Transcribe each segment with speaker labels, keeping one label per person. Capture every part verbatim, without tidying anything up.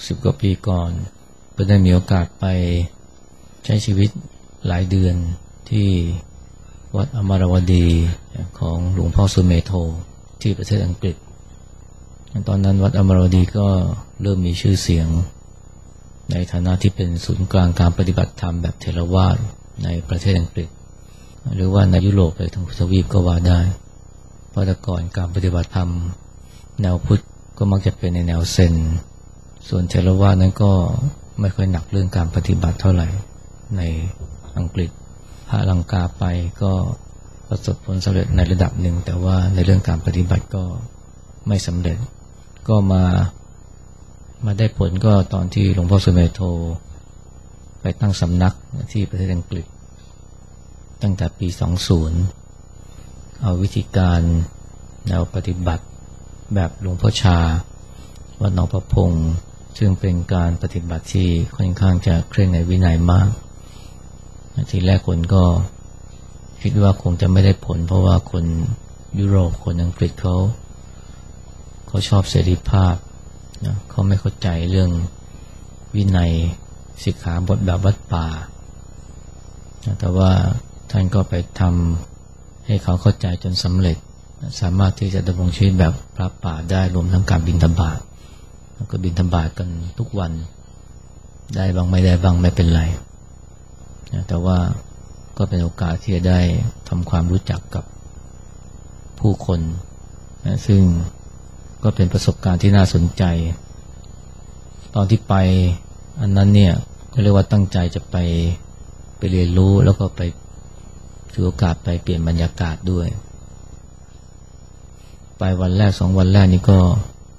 Speaker 1: สิบกว่าปีก่อนก็ได้มีโอกาสไปใช้ชีวิตหลายเดือนที่วัดอมรวดีของหลวงพ่อสุเมโธที่ประเทศอังกฤษตอนนั้นวัดอมรวดีก็เริ่มมีชื่อเสียงในฐานะที่เป็นศูนย์กลางการปฏิบัติธรรมแบบเถรวาทในประเทศอังกฤษหรือว่าในยุโรปเลยทั้งทวีปก็ว่าได้เพราะแต่ก่อนการปฏิบัติธรรมแนวพุทธก็มักจะเป็นในแนวเซนส่วนเถรวาทนั้นก็ไม่ค่อยหนักเรื่องการปฏิบัติเท่าไหร่ในอังกฤษพระลังกาไปก็ประสบผลสำเร็จในระดับหนึ่งแต่ว่าในเรื่องการปฏิบัติก็ไม่สำเร็จก็มามาได้ผลก็ตอนที่หลวงพ่อสุเมโธไปตั้งสำนักที่ประเทศอังกฤษตั้งแต่ปีสองสิบเอาวิธีการแนวปฏิบัติแบบหลวงพ่อชาวัดหนองประพงซึ่งเป็นการปฏิบัติที่ค่อนข้างจะเคร่งในวินัยมากทีแรกคนก็คิดว่าคงจะไม่ได้ผลเพราะว่าคนยุโรปคนอังกฤษเขาเขาชอบเสรีภาพนะเขาไม่เข้าใจเรื่องวินัยสิกขาบทแบบวัดป่าแต่ว่าท่านก็ไปทำให้เขาเข้าใจจนสำเร็จสามารถที่จะดำรงชีวิตแบบพระป่าได้รวมทั้งการบิณฑบาตแล้วก็บิณฑบาตกันทุกวันได้บ้างไม่ได้บ้างไม่เป็นไรแต่ว่าก็เป็นโอกาสที่จะได้ทำความรู้จักกับผู้คนนะซึ่งก็เป็นประสบการณ์ที่น่าสนใจตอนที่ไปอันนั้นเนี่ยก็เรียกว่าตั้งใจจะไปไปเรียนรู้แล้วก็ไปถือโอกาสไปเปลี่ยนบรรยากาศด้วยไปวันแรกสองวันแรกนี่ก็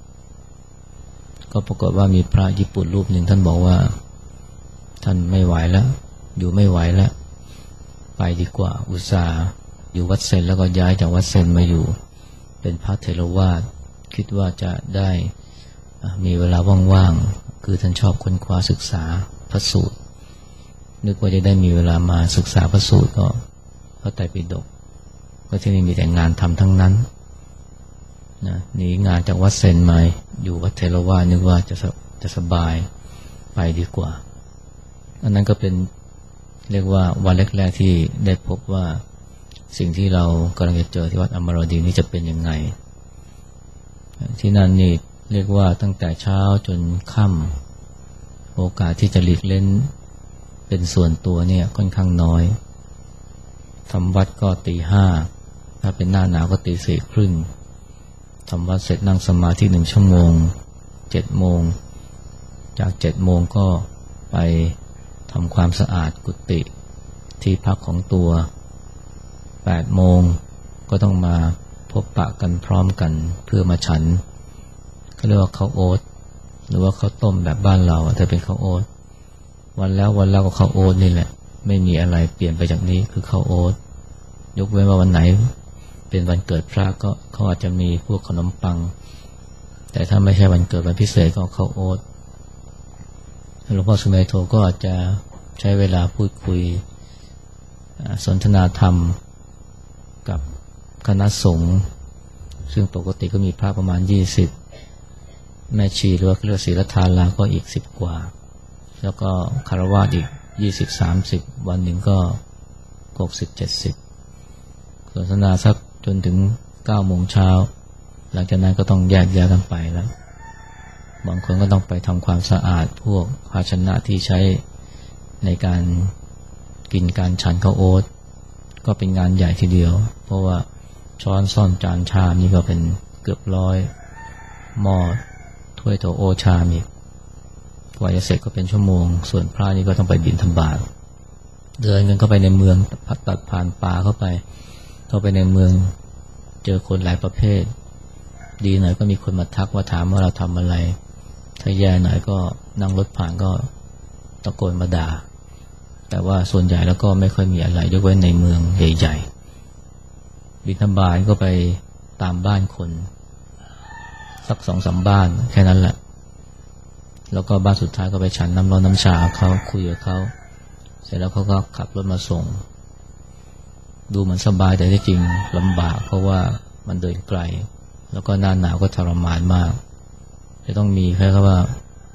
Speaker 1: ก็ปรากฏว่ามีพระญี่ปุ่นรูปหนึ่งท่านบอกว่าท่านไม่ไหวแล้วอยู่ไม่ไหวแล้วไปดีกว่าอุตส่าห์อยู่วัดเซนแล้วก็ย้ายจากวัดเซนมาอยู่เป็นพระเถรวาทคิดว่าจะได้มีเวลาว่างๆคือท่านชอบค้นคว้าศึกษาพระสูตรนึกว่าจะได้มีเวลามาศึกษาพระสูตรก็พระไตรปิฎกก็ที่นี่มีแต่งานทำทั้งนั้นนะหนีงานจากวัดเซนมาอยู่วัดเถรวาทนึกว่าจะจะสบายไปดีกว่าอันนั้นก็เป็นเรียกว่าวันแรกๆที่ได้พบว่าสิ่งที่เรากำลังจะเจอที่วัดอมรวดีนี้จะเป็นยังไงที่นั่นนี่เรียกว่าตั้งแต่เช้าจนค่ำโอกาสที่จะหลีกเล่นเป็นส่วนตัวเนี่ยค่อนข้างน้อยทำวัดก็ตีห้าถ้าเป็นหน้าหนาวก็ตีสี่ครึ่งทำวัดเสร็จนั่งสมาธิหนึ่งชั่วโมงเจ็ดโมงจากเจ็ดโมงก็ไปทำความสะอาดกุฏิที่พักของตัวแปดโมงก็ต้องมาพบปะกันพร้อมกันเพื่อมาฉันเขาเรียกว่าข้าวโอ๊ตหรือว่าข้าวต้มแบบบ้านเราแต่เป็นข้าวโอ๊ตวันแล้ววันแล้วก็ข้าวโอ๊ตนี่แหละไม่มีอะไรเปลี่ยนไปจากนี้คือข้าวโอ๊ตยกเว้นว่าวันไหนเป็นวันเกิดพระก็เขาอาจจะมีพวกขนมปังแต่ถ้าไม่ใช่วันเกิดวันพิเศษก็ข้าวโอ๊ตหลวงพ่อสุเมโธก็อาจจะใช้เวลาพูดคุยสนทนาธรรมกับคณะสงฆ์ซึ่งปกติก็มีพระประมาณยี่สิบแม่ชีหรือว่าเรียกศีลทานลาก็อีกสิบกว่าแล้วก็คฤหัสถ์อีกยี่สิบ สามสิบวันหนึ่งก็หกสิบ เจ็ดสิบสนทนาสักจนถึงเก้าโมงเช้าหลังจากนั้นก็ต้องแยกย้ายกันไปแล้วบางคนก็ต้องไปทำความสะอาดพวกภาชนะที่ใช้ในการกินการฉันข้าวโอ๊ตก็เป็นงานใหญ่ทีเดียวเพราะว่าช้อนซ่อมจานชามนี่ก็เป็นเกือบร้อยหม้อถ้วยโถโอชามอีกกว่าจะเสร็จก็เป็นชั่วโมงส่วนพระนี่ก็ต้องไปบิณฑบาตเดินกันเข้าไปในเมืองพัดตัดผ่านป่าเข้าไปเข้าไปในเมืองเจอคนหลายประเภทดีหน่อยก็มีคนมาทักว่าถามว่าเราทำอะไรถ้าแย่หน่อยก็นั่งรถผ่านก็ตะโกนมาด่าแต่ว่าส่วนใหญ่แล้วก็ไม่ค่อยมีอะไรยกเว้นในเมืองใหญ่ๆบิณฑบาตก็ไปตามบ้านคนสักสองสามบ้านแค่นั้นแหละแล้วก็บ้านสุดท้ายก็ไปฉันน้ำร้อนน้ำชาเขาคุยกับเขาเสร็จแล้วเขาก็ขับรถมาส่งดูเหมือนสบายแต่ที่จริงลำบากเพราะว่ามันเดินไกลแล้วก็หน้าหนาวก็ทรมานมากจะต้องมีแค่ว่า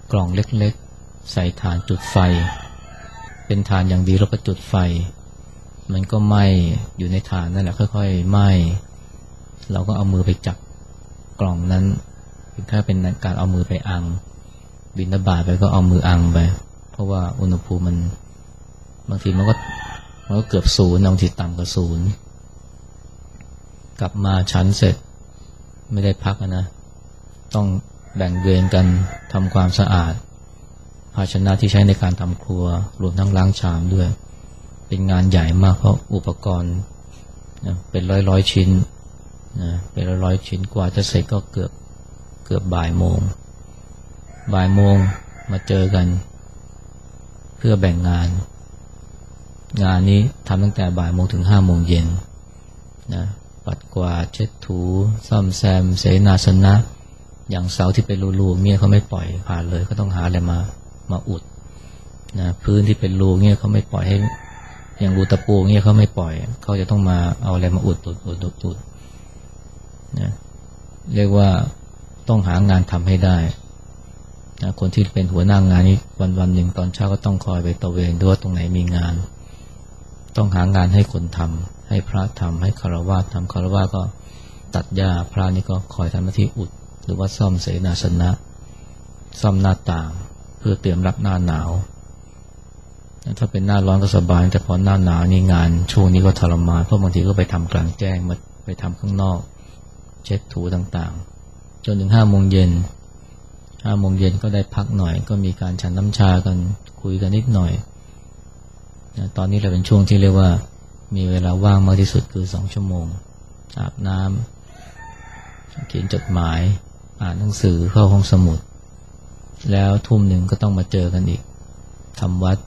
Speaker 1: กล่องเล็กๆใส่ถ่านจุดไฟเป็นถ่านอย่างดีแล้วก็จุดไฟมันก็ไหม้อยู่ในถ่านนั่นแหละค่อยๆไหม้เราก็เอามือไปจับกล่องนั้นถ้าเป็นการเอามือไปอังบิณฑบาตไปก็เอามืออังไปเพราะว่าอุณหภูมิมันบางทีมันก็มันก็เกือบศูนย์บางทีต่ำกว่าศูนย์กลับมาฉันเสร็จไม่ได้พักนะต้องแบ่งเวรกันทำความสะอาดภาชนะที่ใช้ในการทำครัวรวมทั้งล้างชามด้วยเป็นงานใหญ่มากเพราะอุปกรณ์นะเป็นร้อยร้อยชิ้นนะเป็นร้อยร้อยชิ้นกว่าจะเสร็จก็เกือบเกือบบ่ายโมงบ่ายโมงมาเจอกันเพื่อแบ่งงานงานนี้ทำตั้งแต่บ่ายโมงถึงห้าโมงเย็นนะปัดกวาดเช็ดถูซ่อมแซมเสนาสนะอย่างเสาที่เป็นรูๆเมียเขาไม่ปล่อยผ่านเลยก็ต้องหาอะไรมามาอุดนะพื้นที่เป็นรูเงี้ยเขาไม่ปล่อยให้อย่างรูตะปูเงี้ยเขาไม่ปล่อยเขาจะต้องมาเอาอะไรมาอุดอุดอุดอุดอุดนะเรียกว่าต้องหางานทำให้ได้นะคนที่เป็นหัวหน้างานนี้วันวันหนึ่งตอนเช้าก็ต้องคอยไปตระเวนดูว่าตรงไหนมีงานต้องหางานให้คนทำให้พระทำให้คฤหัสถ์ทำคฤหัสถ์ก็ตัดหญ้าพระนี่ก็คอยทำหน้าที่อุดหรือว่าซ่อมเสนาสนะซ่อมหน้าต่างเพื่อเตรียมรับหน้าหนาวถ้าเป็นหน้าร้อนก็สบายแต่พอหน้าหนาวนี่งานช่วงนี้ก็ทรมานเพราะบางทีก็ไปทำกลางแจ้งมาไปทำข้างนอกเช็ดถูต่างๆจนถึงห้าโมงเย็นห้าโมงเย็นก็ได้พักหน่อยก็มีการฉันน้ำชากันคุยกันนิดหน่อยนะตอนนี้เราเป็นช่วงที่เรียกว่ามีเวลาว่างมากที่สุดคือสองชั่วโมงอาบน้ำเขียนจดหมายอ่านหนังสือเข้าห้องสมุดแล้วทุ่มหนึ่งก็ต้องมาเจอกันอีกทำวัด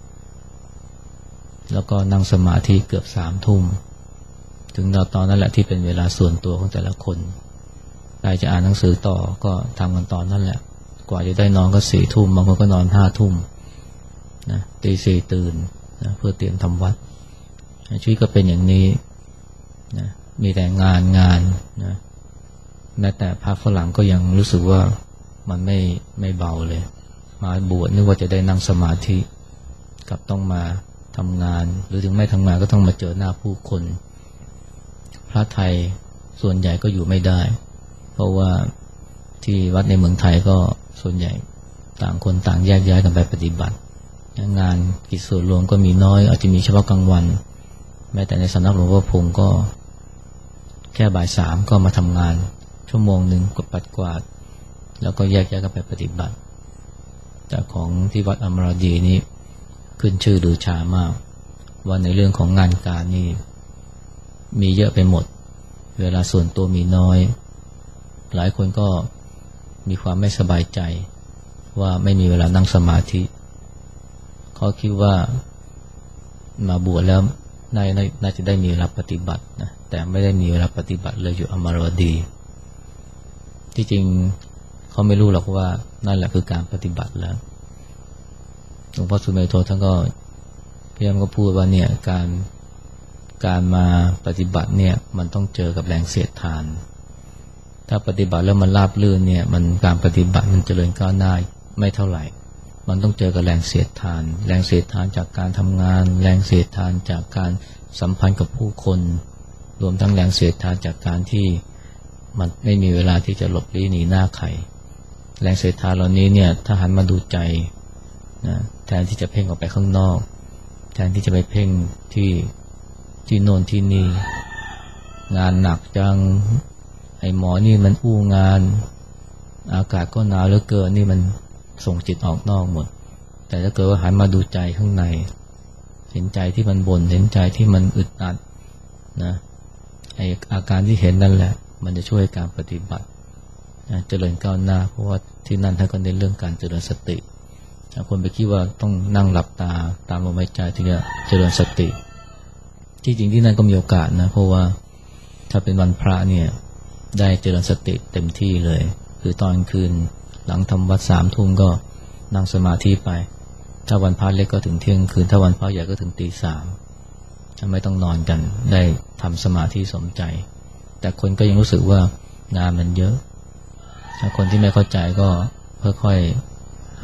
Speaker 1: แล้วก็นั่งสมาธิเกือบสามทุ่มถึงตอนนั้นแหละที่เป็นเวลาส่วนตัวของแต่ละคนใครจะอ่านหนังสือต่อก็ทำกันตอนนั้นแหละกว่าจะได้นอนก็สี่ทุ่มบางคนก็นอนห้าทุ่มนะตีสี่ตื่นนะเพื่อเตรียมทำวัดชีวิตก็เป็นอย่างนี้นะมีแต่งานงานนะแม้แต่พระฝรั่งก็ยังรู้สึกว่ามันไม่ไม่เบาเลยมาบวชนึกว่าจะได้นั่งสมาธิกับต้องมาทำงานหรือถึงไม่ทำงานก็ต้องมาเจอหน้าผู้คนพระไทยส่วนใหญ่ก็อยู่ไม่ได้เพราะว่าที่วัดในเมืองไทยก็ส่วนใหญ่ต่างคนต่างแยกย้ายกันไปปฏิบัติงานกิจส่วนรวมก็มีน้อยอาจจะมีเฉพาะกลางวันแม้แต่ในสำนักหลวงพ่อพงก็แค่บ่ายสามก็มาทำงานชั่วโมงหนึ่งกดปัดกวาดแล้วก็แยกย้ายกันไปปฏิบัติแต่ของที่วัดอมรดีนี้ขึ้นชื่อลือชามากว่าในเรื่องของงานการนี่มีเยอะไปหมดเวลาส่วนตัวมีน้อยหลายคนก็มีความไม่สบายใจว่าไม่มีเวลานั่งสมาธิเขาคิดว่ามาบวชแล้วน่าน่าจะได้มีเวลาปฏิบัตินะแต่ไม่ได้มีเวลาปฏิบัติเลยอยู่อมรดีที่จริงเขาไม่รู้หรอกว่านั่นแหละคือการปฏิบัติแล้วหลวงพ่อสุเมโธท่านก็พยายามก็พูดว่าเนี่ยการการมาปฏิบัติเนี่ยมันต้องเจอกับแรงเสียดทานถ้าปฏิบัติแล้วมันราบรื่นเนี่ยมันการปฏิบัติมันเจริญก้าวหน้าไม่เท่าไหร่มันต้องเจอกับแรงเสียดทานแรงเสียดทานจากการทำงานแรงเสียดทานจากการสัมพันธ์กับผู้คนรวมทั้งแรงเสียดทานจากการที่มันไม่มีเวลาที่จะหลบลี้หนีหน้าใครแรงเสียดทานเหล่านี้เนี่ยถ้าหันมาดูใจนะแทนที่จะเพ่งออกไปข้างนอกแทนที่จะไปเพ่งที่ที่โน่นที่นี่งานหนักจังไอ้หมอนี่มันอู้งานอากาศก็หนาวเหลือเกินนี่มันส่งจิตออกนอกหมดแต่ถ้าเกิดว่าหันมาดูใจข้างในเห็นใจที่มันบ่นเห็นใจที่มันอึดอัดนะไอ้อาการที่เห็นนั่นแหละมันจะช่วยการปฏิบัตินะเจริญก้าวหน้าเพราะว่าที่นั่นท่านก็เน้นเรื่องการเจริญสติคนไปคิดว่าต้องนั่งหลับตาตามลมหายใจถึงจะเจริญสติที่จริงที่นั่นก็มีโอกาสนะเพราะว่าถ้าเป็นวันพระเนี่ยได้เจริญสติเต็มที่เลยคือตอนคืนหลังทำวัดสามทุ่มก็นั่งสมาธิไปถ้าวันพระเล็กก็ถึงเที่ยงคืนถ้าวันพระใหญ่ก็ถึงตีสามไม่ต้องนอนกันได้ทำสมาธิสมใจแต่คนก็ยังรู้สึกว่างานมันเยอะถ้าคนที่ไม่เข้าใจก็ค่อยๆห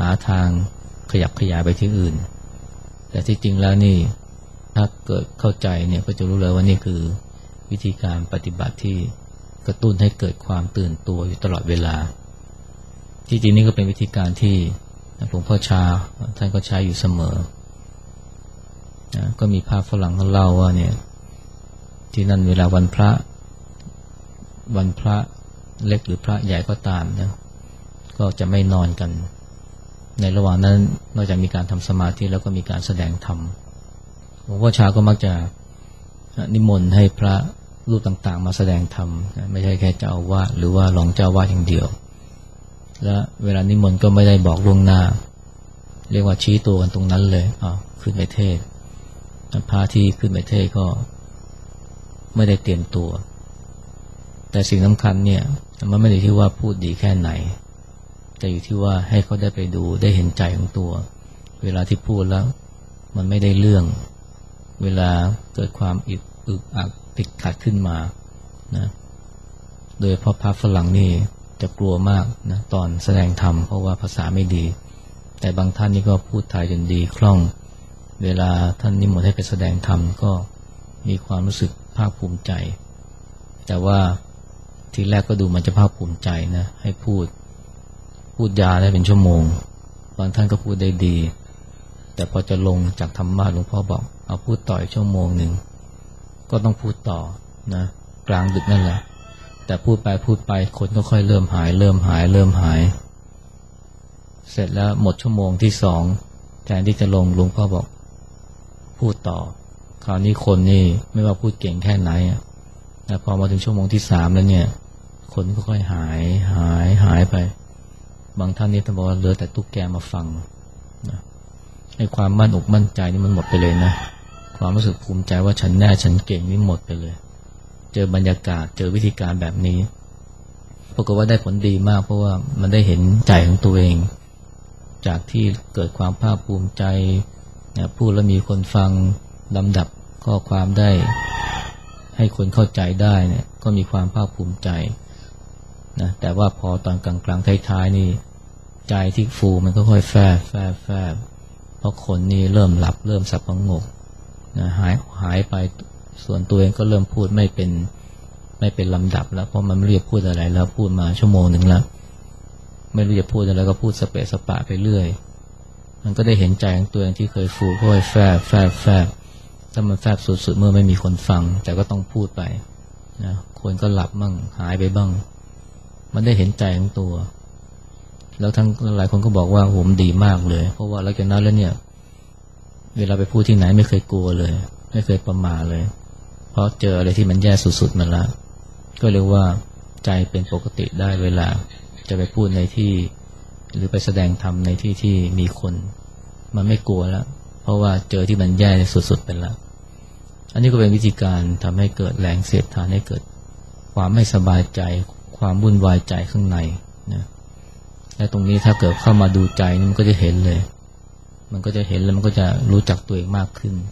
Speaker 1: าทางขยับขยายไปที่อื่นแต่ที่จริงแล้วนี่ถ้าเกิดเข้าใจเนี่ยก็จะรู้เลยว่านี่คือวิธีการปฏิบัติที่กระตุ้นให้เกิดความตื่นตัวอยู่ตลอดเวลาที่จริงนี่ก็เป็นวิธีการที่หลวงพ่อชาท่านก็ใช้อยู่เสมอนะก็มีภาพฝรั่งเขาเล่าว่าเนี่ยที่นั่นเวลาวันพระวันพระเล็กหรือพระใหญ่ก็ตามนะก็จะไม่นอนกันในระหว่างนั้นนอกจากมีการทำสมาธิแล้วก็มีการแสดงธรรมหลวงพ่อชาก็มักจะนิมนต์ให้พระรูปต่างๆมาแสดงธรรมไม่ใช่แค่เจ้าอาวาสหรือว่ารองเจ้าอาวาสอย่างเดียวและเวลานิมนต์ก็ไม่ได้บอกล่วงหน้าเรียกว่าชี้ตัวกันตรงนั้นเลยอ้าวขึ้นไปเทศพระที่ขึ้นไปเทศก็ไม่ได้เตรียมตัวแต่สิ่งสำคัญเนี่ยมันไม่ได้ที่ว่าพูดดีแค่ไหนแต่อยู่ที่ว่าให้เขาได้ไปดูได้เห็นใจของตัวเวลาที่พูดแล้วมันไม่ได้เรื่องเวลาเกิดความอึกอึกอักติดขัดขึ้นมานะโดยเพราะพระฝรั่งนี่จะกลัวมากนะตอนแสดงธรรมเพราะว่าภาษาไม่ดีแต่บางท่านนี่ก็พูดไทยจนดีคล่องเวลาท่านนิมนต์ให้ไปแสดงธรรมก็มีความรู้สึกภาคภูมิใจแต่ว่าทีแรกก็ดูมันจะภาคภูมิใจนะให้พูดพูดยาได้เป็นชั่วโมงบางท่านก็พูดได้ดีแต่พอจะลงจากธรรมะหลวงพ่อบอกเอาพูดต่ออีกชั่วโมงหนึ่งก็ต้องพูดต่อนะกลางดึกนั่นแหละแต่พูดไปพูดไปคนก็ค่อยเริ่มหายเริ่มหายเริ่มหายเสร็จแล้วหมดชั่วโมงที่สองแทนที่จะลงหลวงพ่อบอกพูดต่อคราวนี้คนนี่ไม่ว่าพูดเก่งแค่ไหนแต่พอมาถึงชั่วโมงที่สามแล้วเนี่ยคนก็ค่อยหายหายหายไปบางท่านนี่ท่านบอกว่าเหลือแต่ตุ๊กแกมาฟังนะให้ความมั่นอกมั่นใจนี่มันหมดไปเลยนะความรู้สึกภูมิใจว่าฉันแน่ฉันเก่งนี่หมดไปเลยเจอบรรยากาศเจอวิธีการแบบนี้ปรากฏว่าได้ผลดีมากเพราะว่ามันได้เห็นใจของตัวเองจากที่เกิดความภาคภูมิใจนะพูดแล้วมีคนฟังลำดับข้อความได้ให้คนเข้าใจได้เนี่ยก็มีความภาคภูมิใจนะแต่ว่าพอตอนกลางๆท้ายๆนี่ใจที่ฟูมันก็ค่อยแฟบแฟบแฟบเพราะคนนี่เริ่มหลับเริ่มสับประงกนะหายหายไปส่วนตัวเองก็เริ่มพูดไม่เป็นไม่เป็นลำดับแล้วเพราะมันไม่รู้จะพูดอะไรแล้วพูดมาชั่วโมงหนึ่งแล้วไม่รู้จะพูดอะไรก็พูดสเปะสปะไปเรื่อยมันก็ได้เห็นใจของตัวเองที่เคยฟูค่อยแฟบแฟบแฟบถ้ามันแฟบสุดๆเมื่อไม่มีคนฟังแต่ก็ต้องพูดไปนะคนก็หลับบ้างหายไปบ้างมันได้เห็นใจของตัวแล้วทั้งหลายคนก็บอกว่าโหมดีมากเลยเพราะว่าหลังจากนั้นแล้วเนี่ยเวลาไปพูดที่ไหนไม่เคยกลัวเลยไม่เคยประมาทเลยเพราะเจออะไรที่มันแย่สุดๆมาแล้วก็เรียกว่าใจเป็นปกติได้เวลาจะไปพูดในที่หรือไปแสดงธรรมในที่ที่มีคนมันไม่กลัวแล้วเพราะว่าเจอที่มันแย่สุดๆไปแล้วอันนี้ก็เป็นวิธีการทำให้เกิดแรงเสียดทานให้เกิดความไม่สบายใจความวุ่นวายใจข้างในนะและตรงนี้ถ้าเกิดเข้ามาดูใจมันก็จะเห็นเลยมันก็จะเห็นแล้วมันก็จะรู้จักตัวเองมากขึ้น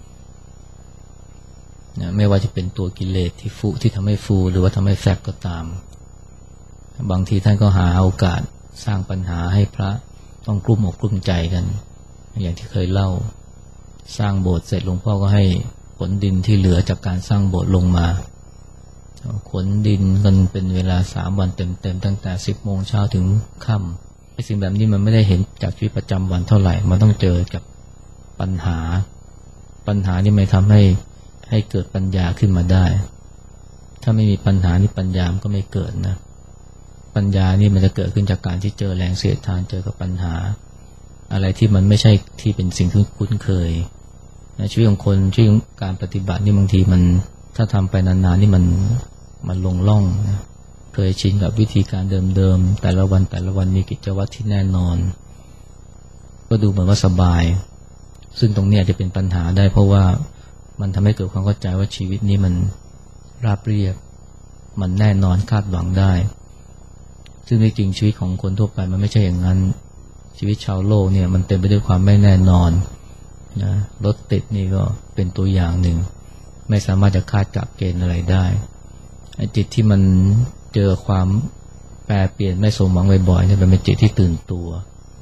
Speaker 1: นะไม่ว่าจะเป็นตัวกิเลสที่ฟูที่ทำให้ฟูหรือว่าทำให้แฟบก็ตามบางทีท่านก็หาโอกาสสร้างปัญหาให้พระต้องกลุ้มอกกลุ้มใจกันอย่างที่เคยเล่าสร้างโบสถ์เสร็จหลวงพ่อก็ให้ขนดินที่เหลือจากการสร้างโบสถ์ลงมาขนดินกันเป็นเวลาสามวันเต็มๆตั้งแต่สิบโมงเช้าถึงค่ำไอ้สิ่งแบบนี้มันไม่ได้เห็นจากชีวิตประจำวันเท่าไหร่มันต้องเจอกับปัญหาปัญหานี่ไม่ทำให้ให้เกิดปัญญาขึ้นมาได้ถ้าไม่มีปัญหานี่ปัญญามันก็ไม่เกิดนะปัญญานี่มันจะเกิดขึ้นจากการที่เจอแรงเสียดทานเจอกับปัญหาอะไรที่มันไม่ใช่ที่เป็นสิ่งที่คุ้นเคยในชีวิตของคนชีวิตการปฏิบัตินี่บางทีมันถ้าทำไปนานๆนี่มันมันลงล่องนะเคยชินกับวิธีการเดิมๆแต่ละวันแต่ละวันมีกิจวัตรที่แน่นอนก็ดูเหมือนว่าสบายซึ่งตรงนี้อาจจะเป็นปัญหาได้เพราะว่ามันทำให้เกิดความเข้าใจว่าชีวิตนี้มันราบเรียบมันแน่นอนคาดหวังได้ซึ่งจริงๆชีวิตของคนทั่วไปมันไม่ใช่อย่างนั้นชีวิตชาวโลกเนี่ยมันเต็มไปด้วยความไม่แน่นอนนะรถติดนี่ก็เป็นตัวอย่างหนึ่งไม่สามารถจะคาดกะเกณฑ์อะไรได้ไอ้จิตที่มันเจอความแปรเปลี่ยนไม่สมหวังบ่อยๆเนี่ยเป็นจิตที่ตื่นตัว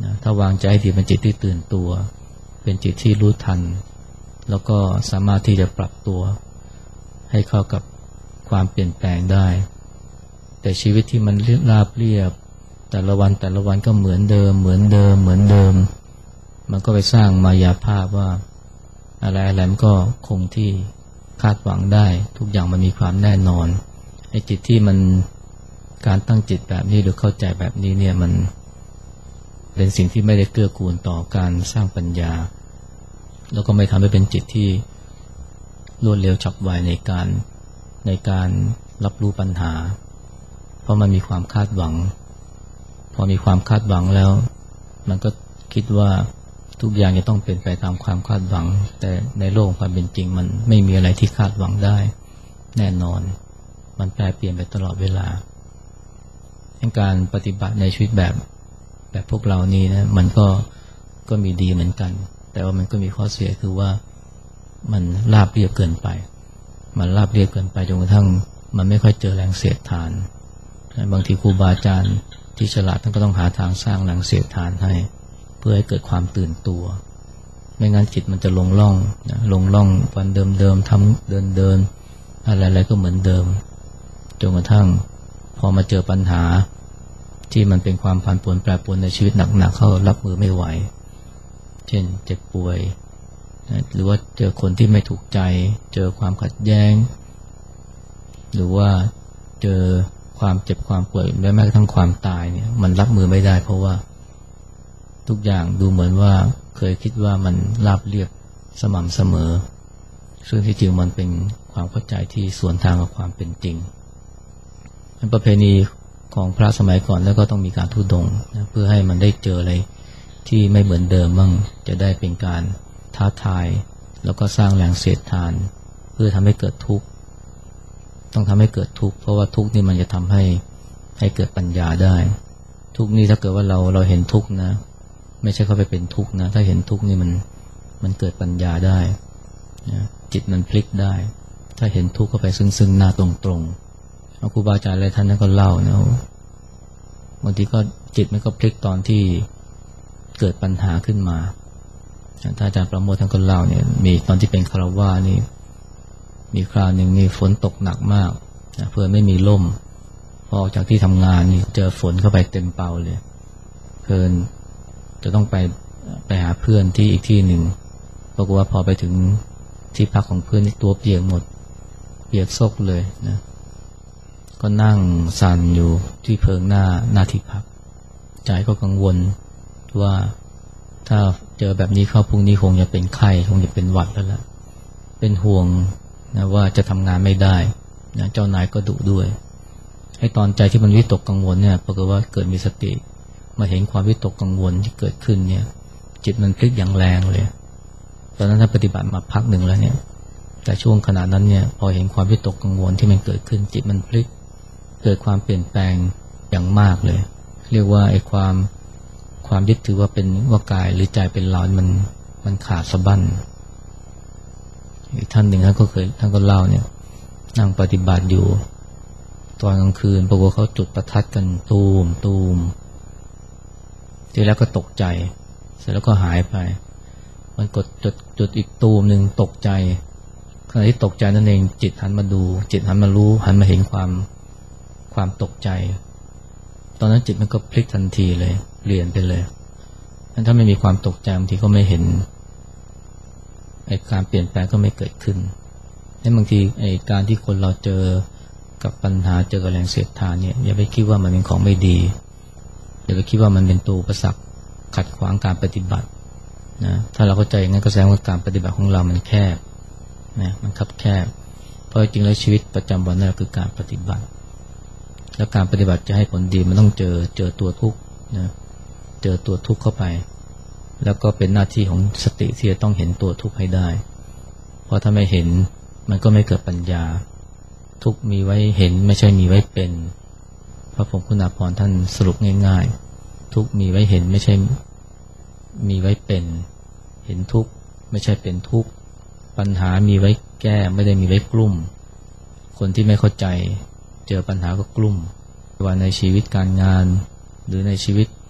Speaker 1: นะถ้าวางใจให้ดีเป็นจิตที่ตื่นตัวเป็นจิตที่รู้ทันแล้วก็สามารถที่จะปรับตัวให้เข้ากับความเปลี่ยนแปลงได้แต่ชีวิตที่มันราบเรียบแต่ละวันแต่ละวันก็เหมือนเดิมเหมือนเดิมเหมือนเดิมมันก็ไปสร้างมายาภาพว่าอะไรอะไรมันก็คงที่คาดหวังได้ทุกอย่างมันมีความแน่นอนไอ้จิตที่มันการตั้งจิตแบบนี้หรือเข้าใจแบบนี้เนี่ยมันเป็นสิ่งที่ไม่ได้เกื้อกูลต่อการสร้างปัญญาแล้วก็ไม่ทำให้เป็นจิตที่รวดเร็วฉับไวในการในการรับรู้ปัญหาเพราะมันมีความคาดหวังพอมีความคาดหวังแล้วมันก็คิดว่าทุกอย่างจะต้องเป็นไปตามความคาดหวังแต่ในโลกความเป็นจริงมันไม่มีอะไรที่คาดหวังได้แน่นอนมันแปรเปลี่ยนไปตลอดเวลาการปฏิบัติในชีวิตแบบแบบพวกเรานี้นะมันก็ก็มีดีเหมือนกันแต่ว่ามันก็มีข้อเสียคือว่ามันราบเรียบเกินไปมันราบเรียบเกินไปจนกระทั่งมันไม่ค่อยเจอแรงเสียดทานบางทีครูบาอาจารย์ที่ฉลาดท่านก็ต้องหาทางสร้างแรงเสียดทานให้เพื่อให้เกิดความตื่นตัวไม่งั้นจิตมันจะลงล่องนะลงล่องวันเดิมๆทำเดินเดินอะไรๆก็เหมือนเดิมจนกระทั่งพอมาเจอปัญหาที่มันเป็นความผันผวนแปรปรวนในชีวิตหนักๆเข้ารับมือไม่ไหวเช่นเจ็บป่วยนะหรือว่าเจอคนที่ไม่ถูกใจเจอความขัดแย้งหรือว่าเจอความเจ็บความป่วยแม้กระทั่งความตายเนี่ยมันรับมือไม่ได้เพราะว่าทุกอย่างดูเหมือนว่าเคยคิดว่ามันราบเรียบสม่ำเสมอซึ่งที่จริงมันเป็นความเข้าใจที่สวนทางกับความเป็นจริงเป็นประเพณีของพระสมัยก่อนแล้วก็ต้องมีการทุดงนะเพื่อให้มันได้เจออะไรที่ไม่เหมือนเดิมบ้างจะได้เป็นการท้าทายแล้วก็สร้างแรงเสียดทานเพื่อทำให้เกิดทุกข์ต้องทำให้เกิดทุกข์เพราะว่าทุกข์นี่มันจะทำให้ให้เกิดปัญญาได้ทุกข์นี่ถ้าเกิดว่าเราเราเห็นทุกข์นะไม่ใช่เข้าไปเป็นทุกข์นะถ้าเห็นทุกข์นี่มันมันเกิดปัญญาได้นะจิตมันพลิกได้ถ้าเห็นทุกข์เข้าไปซึ่งซึ่งหน้าตรงๆครูบาอาจารย์หลายท่านนั้นก็เล่านะบางทีก็จิตมันก็พลิกตอนที่เกิดปัญหาขึ้นมาถ้าอาจารย์ประโมทท่านก็เล่าเนี่ยมีตอนที่เป็นฆราวาสนี่มีคราวหนึ่งนี่ฝนตกหนักมากนะเพื่อไม่มีร่มพอออกจากที่ทำงานนี่เจอฝนเข้าไปเต็มเป่าเลยเพิ่นจะต้องไปไปหาเพื่อนที่อีกที่หนึ่งปรากฏว่าพอไปถึงที่พักของเพื่อนนี่ตัวเปียกหมดเปียกซกเลยนะก็นั่งสั่นอยู่ที่เพิงหน้าหน้าที่พักใจก็กังวลว่าถ้าเจอแบบนี้เข้าพรุ่งนี้คงจะเป็นไข้คงจะเป็นหวัดแล้วล่ะเป็นห่วงนะว่าจะทำงานไม่ได้นะเจ้านายก็ดุด้วยให้ตอนใจที่มันวิตกกังวลเนี่ยปรากฏว่าเกิดมีสติมาเห็นความวิตกกังวลที่เกิดขึ้นเนี่ยจิตมันพลิกอย่างแรงเลยตอนนั้นท่านปฏิบัติมาพักหนึ่งแล้วเนี่ยแต่ช่วงขณะนั้นเนี่ยพอเห็นความวิตกกังวลที่มันเกิดขึ้นจิตมันพลิกเกิดความเปลี่ยนแปลงอย่างมากเลยเรียกว่าไอ้ความความยึดถือว่าเป็นว่ากายหรือใจเป็นเรามันมันขาดสะบั้นอีกท่านหนึ่งท่านก็เคยท่านก็เล่าเนี่ยนั่งปฏิบัติอยู่ตอนกลางคืนปรากฏเขาจุดประทัดกันตูมตูมทีแรกก็ตกใจเสร็จแล้วก็หายไปมันกดจุดจุดอีกตูมหนึ่งตกใจขณะที่ตกใจนั่นเองจิตหันมาดูจิตหันมารู้หันมาเห็นความความตกใจตอนนั้นจิตมันก็พลิกทันทีเลยเปลี่ยนไปเลยถ้าไม่มีความตกใจบางทีก็ไม่เห็นไอ้การเปลี่ยนแปลงก็ไม่เกิดขึ้นให้บางทีไอ้การที่คนเราเจอกับปัญหาเจอกับแรงเสียดทานเนี่ยอย่าไปคิดว่ามันเป็นของไม่ดีอย่าไปคิดว่ามันเป็นตัวอุปสรรคขัดขวางการปฏิบัตินะถ้าเราเข้าใจอย่างนั้นก็แสดงว่าการปฏิบัติของเรามันแคบนะมันคับแคบเพราะจริงแล้วชีวิตประจำวันนั่นคือการปฏิบัติแล้วการปฏิบัติจะให้ผลดีมันต้องเจอเจอตัวทุกข์นะเจอตัวทุกข์เข้าไปแล้วก็เป็นหน้าที่ของสติที่จะต้องเห็นตัวทุกข์ให้ได้เพราะถ้าไม่เห็นมันก็ไม่เกิดปัญญาทุกข์มีไว้เห็นไม่ใช่มีไว้เป็นพระพรหมคุณาภรณ์ท่านสรุปง่ายๆทุกข์มีไว้เห็นไม่ใช่มีไว้เป็นเห็นทุกข์ไม่ใช่เป็นทุกข์ปัญหามีไว้แก้ไม่ได้มีไว้กลุ่มคนที่ไม่เข้าใจเจอปัญหาก็กลุ่มว่าในชีวิตการงานหรือในชีวิตข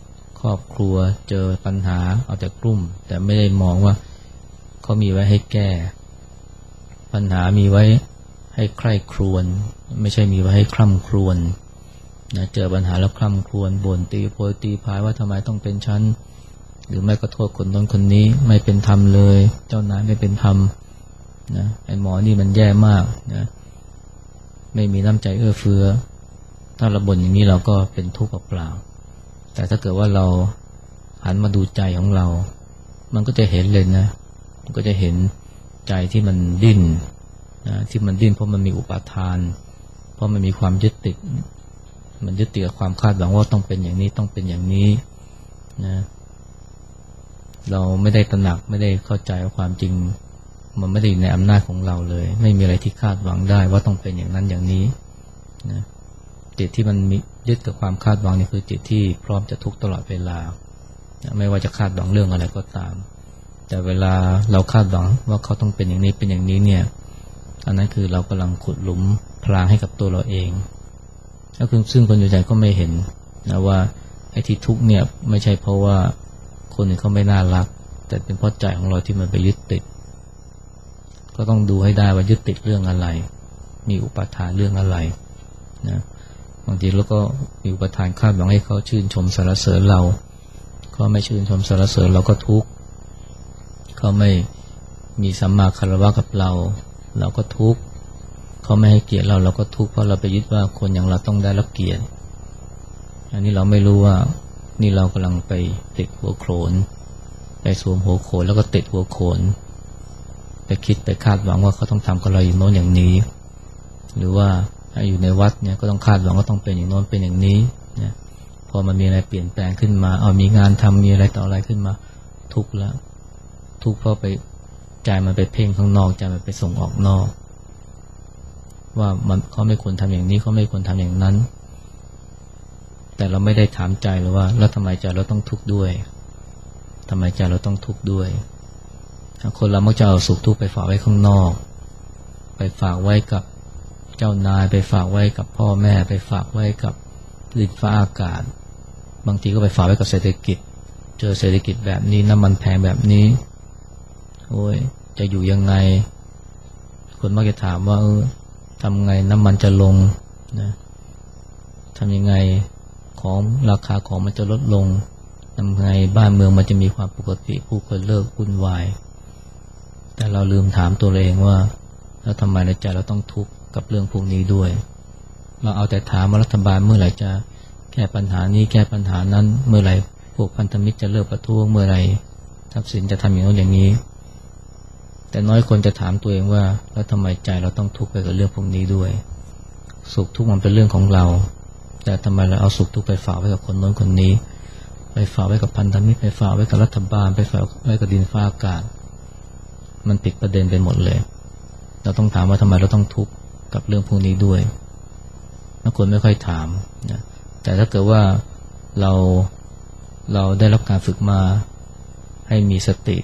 Speaker 1: ครอบครัวเจอปัญหาเอาแต่กลุ่มแต่ไม่ได้มองว่าเขามีไว้ให้แก้ปัญหามีไว้ให้ใคร่ครวญไม่ใช่มีไว้ให้คร่ำครวญนะเจอปัญหาแล้วคร่ำครวญบ่นตีโพยตีพายว่าทำไมต้องเป็นฉันหรือไม่ก็โทษคนนั้นคนนี้ไม่เป็นธรรมเลยเจ้านายไม่เป็นธรรมนะไอ้หมอนี่มันแย่มากนะไม่มีน้ำใจเอื้อเฟื้อถ้าเราบ่นอย่างนี้เราก็เป็นทุกข์เปล่าๆแต่ถ้าเกิดว่าเราหันมาดูใจของเรามันก็จะเห็นเลยนะมันก็จะเห็นใจที่มันดิ้นนะที่มันดิ้นเพราะมันมีอุปาทานเพราะมันมีความยึดติดมันยึดติดกับความคาดหวังว่าต้องเป็นอย่างนี้ต้องเป็นอย่างนี้นะเราไม่ได้ตระหนักไม่ได้เข้าใจว่าความจริงมันไม่ได้อยู่ในอำนาจของเราเลยไม่มีอะไรที่คาดหวังได้ว่าต้องเป็นอย่างนั้นอย่างนี้นะจิตที่มันมียึดกับความคาดหวังนี่คือจิตที่พร้อมจะทุกข์ตลอดเวลานะไม่ว่าจะคาดหวังเรื่องอะไรก็ตามแต่เวลาเราคาดหวังว่าเขาต้องเป็นอย่างนี้เป็นอย่างนี้เนี่ยอันนั้นคือเรากำลังขุดหลุมพรางให้กับตัวเราเองแล้วซึ่งคนใหญ่ก็ไม่เห็นนะว่าไอ้ที่ทุกข์เนี่ยไม่ใช่เพราะว่าคนอื่นเขาไม่น่ารักแต่เป็นเพราะใจของเราที่มันไปยึดติดก็ต้องดูให้ได้ว่ายึดติดเรื่องอะไรมีอุปาทานเรื่องอะไรนะบางทีเราก็มีอุปทานคาดหวังให้เขาชื่นชมสรรเสริญเราเขาไม่ชื่นชมสรรเสริญเราก็ทุกข์เขาไม่มีสัมมาคารวะกับเราเราก็ทุกข์เขาไม่ให้เกียรติเราเราก็ทุกข์เพราะเราไปยึดว่าคนอย่างเราต้องได้รับเกียรติอันนี้เราไม่รู้ว่านี่เรากำลังไปติดหัวโขนไปสวมหัวโขนแล้วก็ติดหัวโขนไปคิดไปคาดหวังว่าเขาต้องทำกับเราอย่างโน้นอย่างนี้หรือว่าอยู่ในวัดเนี่ยก็ต้องคาดหวังว่าต้องเป็นอย่างโน้นเป็นอย่างนี้นะพอมันมีอะไรเปลี่ยนแปลงขึ้นมาเอามีงานทำมีอะไรต่ออะไรขึ้นมาทุกข์แล้วทุกข์เพราะไปใจมันไปเพ่งข้างนอกใจมันไปส่งออกนอกว่ามันเขาไม่ควรทำอย่างนี้เขาไม่ควรทำอย่างนั้นแต่เราไม่ได้ถามใจเลยว่าแล้วทำไมใจเราต้องทุกข์ด้วยทำไมใจเราต้องทุกข์ด้วยคนเรามักจะเอาสุขทุกข์ไปฝากไว้ข้างนอกไปฝากไว้กับเจ้านายไปฝากไว้กับพ่อแม่ไปฝากไว้กับดินฟ้าอากาศบางทีก็ไปฝากไว้กับเศรษฐกิจเจอเศรษฐกิจแบบนี้น้ำมันแพงแบบนี้โอ้ยจะอยู่ยังไงคนมักจะถามว่าเออทำไงน้ำมันจะลงนะทำยังไงของราคาของมันจะลดลงทำไงบ้านเมืองมันจะมีความปกติผู้คนเลิกวุ่นวายแต่เราลืมถามตัวเองว่าแล้วทำไมในใจเราต้องทุกข์กับเรื่องพวกนี้ด้วยเราเอาแต่ถามว่ารัฐบาลเมื่อไหร่จะแก้ปัญหานี้แก้ปัญหานั้นเมื่อไหร่พวกพันธมิตรจะเลิกประท้วงเมื่อไหร่ทัพสินจะทำอย่างโน้นอย่างนี้แต่น้อยคนจะถามตัวเองว่าแล้วทำไมใจเราต้องทุกข์ไปกับเรื่องพวกนี้ด้วยสุขทุกข์มันเป็นเรื่องของเราแต่ทำไมเราเอาสุขทุกข์ไปฝากไว้กับคนโน้นคนนี้ไปฝากไว้กับพันธมิตรไปฝากไว้กับรัฐบาลไปฝากไว้กับดินฟ้าอากาศมันปิดประเด็นไปหมดเลยเราต้องถามว่าทำไมเราต้องทุกข์กับเรื่องพวกนี้ด้วยบางคนไม่ค่อยถามนะแต่ถ้าเกิดว่าเราเราได้รับการฝึกมาให้มีสติ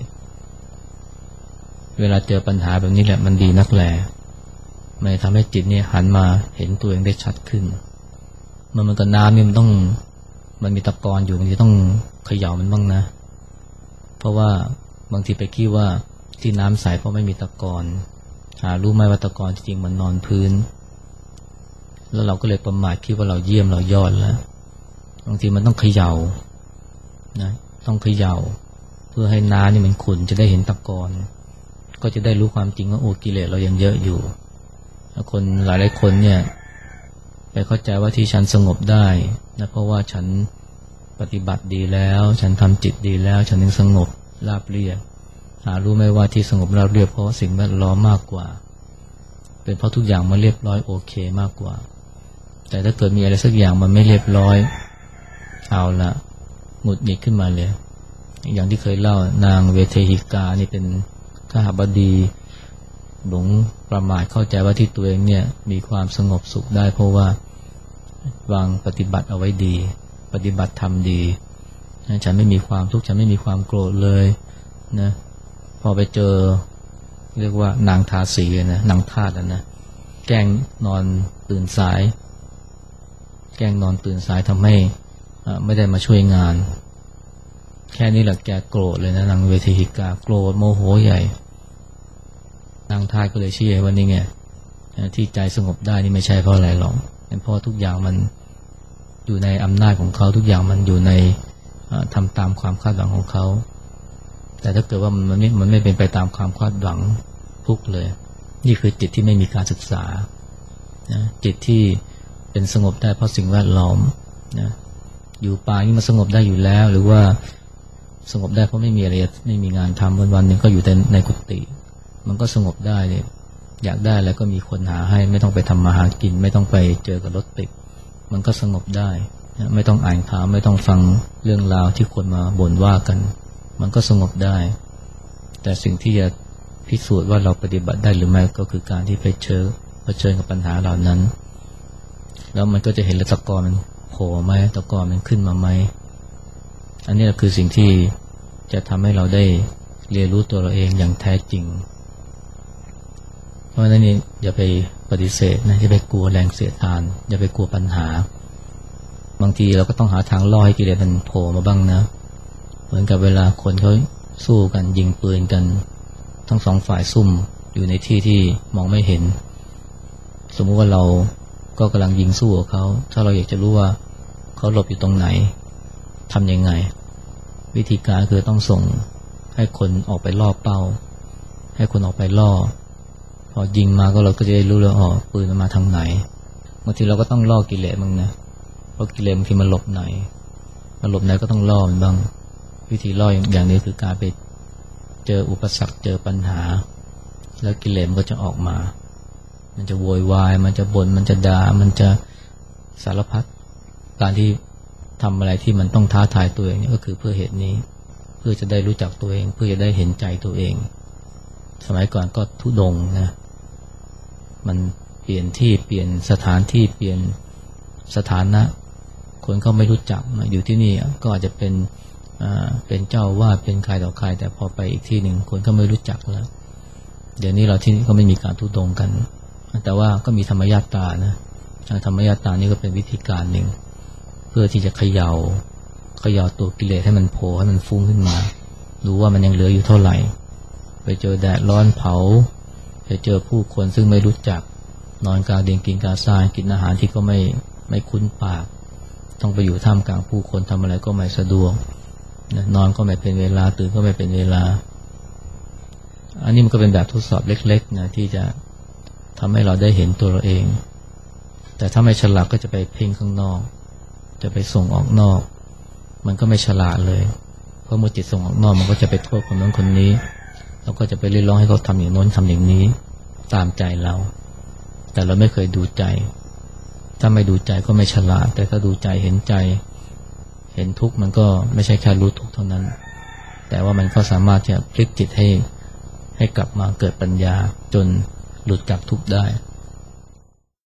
Speaker 1: เวลาเจอปัญหาแบบนี้แหละมันดีนักแลมันทำให้จิตเนี่ยหันมาเห็นตัวเองได้ชัดขึ้นมันมันกับน้ำเนี่ยมันต้องมันมีตะกอนอยู่มันจะต้องเขย่ามันบ้างนะเพราะว่าบางทีไปคิดว่าที่น้ำใสเพราะไม่มีตะกอนหารู้ไหมว่าตะกอนจริงๆมันนอนพื้นแล้วเราก็เลยประมาทคิดว่าเราเยี่ยมเรายอดแล้วบางทีมันต้องเขย่านะต้องเขย่าเพื่อให้น้ำนี่มันขุ่นจะได้เห็นตะกอนก็จะได้รู้ความจริงว่าโอ้กิเลสเรายังเยอะอยู่คนหลายๆคนเนี่ยไปเข้าใจว่าที่ฉันสงบได้นะเพราะว่าฉันปฏิบัติดีแล้วฉันทำจิตดีแล้วฉันถึงสงบราบเรียบหารู้ไหมว่าที่สงบราบเรียบเพราะสิ่งแวดล้อมมากกว่าเป็นเพราะทุกอย่างมันเรียบร้อยโอเคมากกว่าแต่ถ้าเกิดมีอะไรสักอย่างมันไม่เรียบร้อยเอาละหงุดหงิดขึ้นมาเลยอย่างที่เคยเล่านางเวเทหิกานี่เป็นขหบดีหลงประมาทเข้าใจว่าที่ตัวเองเนี่ยมีความสงบสุขได้เพราะว่าวางปฏิบัติเอาไว้ดีปฏิบัติทำดีฉันไม่มีความทุกข์ฉันไม่มีความโกรธเลยนะพอไปเจอเรียกว่านางทาสีนะนางทาสนะแกล้งนอนตื่นสายแกล้งนอนตื่นสายทำให้ไม่ได้มาช่วยงานแค่นี้แหละแกโกรธเลยนะนางเวทีหิกาโกรธโมโหใหญ่นางทายก็เลยเชื่อว่านี่ไงที่ใจสงบได้นี่ไม่ใช่เพราะอะไรหรอกเป็นเพราะทุกอย่างมันอยู่ในอำนาจของเขาทุกอย่างมันอยู่ในทำตามความคาดหวังของเขาแต่ถ้าเกิดว่ามันไม่มันไม่เป็นไปตามความคาดหวังทุกเลยนี่คือจิตที่ไม่มีการศึกษานะจิตที่เป็นสงบได้เพราะสิ่งแวดล้อมนะอยู่ป่านี่มันสงบได้อยู่แล้วหรือว่าสงบได้เพราะไม่มีอะไรไม่มีงานทำวันวันหนึ่งก็อยู่แต่ในกุฏิมันก็สงบได้เนี่ยอยากได้แล้วก็มีคนหาให้ไม่ต้องไปทำมาหากินไม่ต้องไปเจอกับรถติดมันก็สงบได้นะไม่ต้องอ่านข่าวไม่ต้องฟังเรื่องราวที่คนมาบ่นว่ากันมันก็สงบได้แต่สิ่งที่จะพิสูจน์ว่าเราปฏิบัติได้หรือไม่ก็คือการที่ไปเจอเผชิญกับปัญหาเหล่านั้นแล้วมันก็จะเห็นตะกอนมันโผล่ไหมตะกอนมันขึ้นมาไหมอันนี้คือสิ่งที่จะทำให้เราได้เรียนรู้ตัวเราเองอย่างแท้จริงเพราะฉะนั้นนี่อย่าไปปฏิเสธนะอย่าไปกลัวแรงเสียดทานอย่าไปกลัวปัญหาบางทีเราก็ต้องหาทางล่อให้กิเลสมันโผล่มาบ้างนะเหมือนกับเวลาคนเขาสู้กันยิงปืนกันทั้งสองฝ่ายซุ่มอยู่ในที่ที่มองไม่เห็นสมมุติว่าเราก็กำลังยิงสู้กับเขาถ้าเราอยากจะรู้ว่าเขาหลบอยู่ตรงไหนทำยังไงวิธีการคือต้องส่งให้คนออกไปล่อเป้าให้คนออกไปล่อพอยิงมาก็เราก็จะได้รู้แล้วอ๋อปืนมันมาทางไหนบางทีเราก็ต้องล่อกิเลสบ้างนะเพราะกิเลสบางทีมันหลบไหนมันหลบไหนก็ต้องล่อมันบ้างวิธีล่ออย่างนี้คือการไปเจออุปสรรคเจอปัญหาแล้วกิเลสมันก็จะออกมามันจะโวยวายมันจะบ่นมันจะด่ามันจะสารพัดการที่ทำอะไรที่มันต้องท้าทายตัวเองนี่ก็คือเพื่อเหตุนี้เพื่อจะได้รู้จักตัวเองเพื่อจะได้เห็นใจตัวเองสมัยก่อนก็ทุดงนะมันเปลี่ยนที่เปลี่ยนสถานที่เปลี่ยนสถานะคนเขาไม่รู้จักอยู่ที่นี่ก็อาจจะเป็นอ่าเป็นเจ้าวาดเป็นใครต่อใครแต่พอไปอีกที่หนึ่งคนก็ไม่รู้จักแล้วเดี๋ยวนี้เราที่นี่ก็ไม่มีการทุดงกันแต่ว่าก็มีธรรมญาตรานะธรรมญาตรานี่ก็เป็นวิธีการหนึ่งเพื่อที่จะเขย่าเขย่าตัวกิเลสให้มันโผล่ให้มันฟุ้งขึ้นมารู้ว่ามันยังเหลืออยู่เท่าไหร่ไปเจอแดดร้อนเผาไปเจอผู้คนซึ่งไม่รู้จักนอนกลางเตียงกินกาซายกินอาหารที่ก็ไม่ไม่คุ้นปากต้องไปอยู่ท่ามกลางผู้คนทำอะไรก็ไม่สะดวกนอนก็ไม่เป็นเวลาตื่นก็ไม่เป็นเวลาอันนี้มันก็เป็นแบบทดสอบเล็กๆนะที่จะทำให้เราได้เห็นตัวเราเองแต่ถ้าไม่ฉลาดก็จะไปเพ่งข้างนอกจะไปส่งออกนอกมันก็ไม่ฉลาดเลยเพราะเมื่อจิตส่งออกนอกมันก็จะไปโทษคนนั้นคนนี้เราก็จะไปเรียกร้องให้เขาทำอย่างโน้นทำอย่างนี้ตามใจเราแต่เราไม่เคยดูใจถ้าไม่ดูใจก็ไม่ฉลาดแต่ถ้าดูใจเห็นใจเห็นทุกข์มันก็ไม่ใช่แค่รู้ทุกข์เท่านั้นแต่ว่ามันก็สามารถที่จะพลิกจิตให้ให้กลับมาเกิดปัญญาจนหลุดจากทุกข์ได้